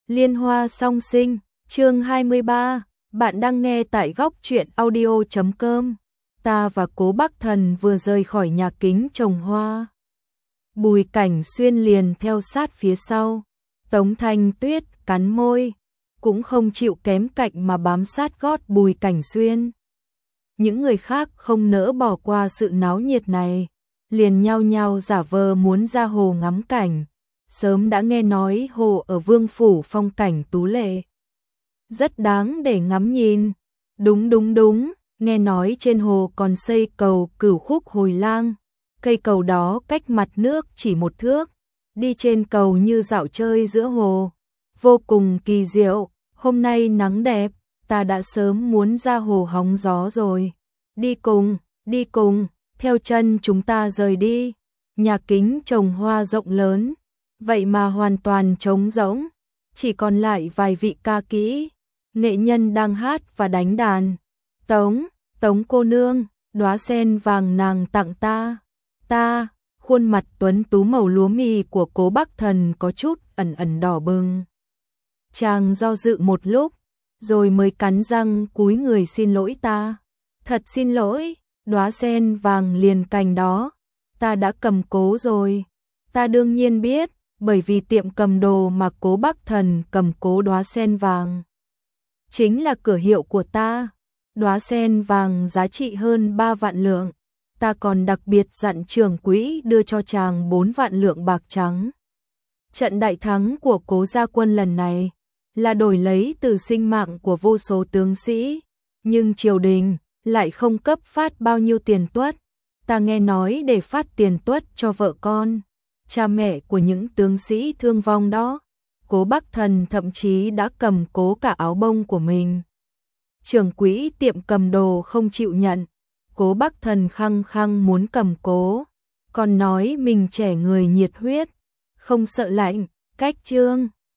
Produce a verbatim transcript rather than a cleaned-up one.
Liên hoa song sinh, chương hai mươi ba, bạn đang nghe tại góc truyện audio chấm com. Ta và Cố Bắc Thần vừa rời khỏi nhà kính trồng hoa. Bùi Cảnh Xuyên liền theo sát phía sau. Tống Thanh Tuyết cắn môi, cũng không chịu kém cạnh mà bám sát gót Bùi Cảnh Xuyên. Những người khác không nỡ bỏ qua sự náo nhiệt này, liền nhao nhao giả vờ muốn ra hồ ngắm cảnh. Sớm đã nghe nói hồ ở Vương Phủ phong cảnh tú lệ, rất đáng để ngắm nhìn. Đúng đúng đúng, nghe nói trên hồ còn xây cầu Cửu Khúc Hồi Lang. Cây cầu đó cách mặt nước chỉ một thước, đi trên cầu như dạo chơi giữa hồ, vô cùng kỳ diệu. Hôm nay nắng đẹp, ta đã sớm muốn ra hồ hóng gió rồi. Đi cùng, đi cùng, theo chân chúng ta rời đi. Nhà kính trồng hoa rộng lớn, vậy mà hoàn toàn trống rỗng, chỉ còn lại vài vị ca kỹ, nghệ nhân đang hát và đánh đàn. Tống, Tống cô nương, đóa sen vàng nàng tặng ta. Ta, khuôn mặt tuấn tú màu lúa mì của Cố Bắc Thần có chút ẩn ẩn đỏ bừng. Chàng do dự một lúc, rồi mới cắn răng cúi người xin lỗi ta. Thật xin lỗi, đóa sen vàng liền cành đó, ta đã cầm cố rồi. Ta đương nhiên biết, bởi vì tiệm cầm đồ mà Cố Bắc Thần cầm cố đóa sen vàng chính là cửa hiệu của ta. Đóa sen vàng giá trị hơn ba vạn lượng, ta còn đặc biệt dặn trưởng quỹ đưa cho chàng bốn vạn lượng bạc trắng. Trận đại thắng của Cố gia quân lần này là đổi lấy từ sinh mạng của vô số tướng sĩ, nhưng triều đình lại không cấp phát bao nhiêu tiền tuất. Ta nghe nói để phát tiền tuất cho vợ con, cha mẹ của những tướng sĩ thương vong đó, Cố Bắc Thần thậm chí đã cầm cố cả áo bông của mình. Trưởng quỹ tiệm cầm đồ không chịu nhận, Cố Bắc Thần khăng khăng muốn cầm cố, còn nói mình trẻ người nhiệt huyết, không sợ lạnh, cách chương.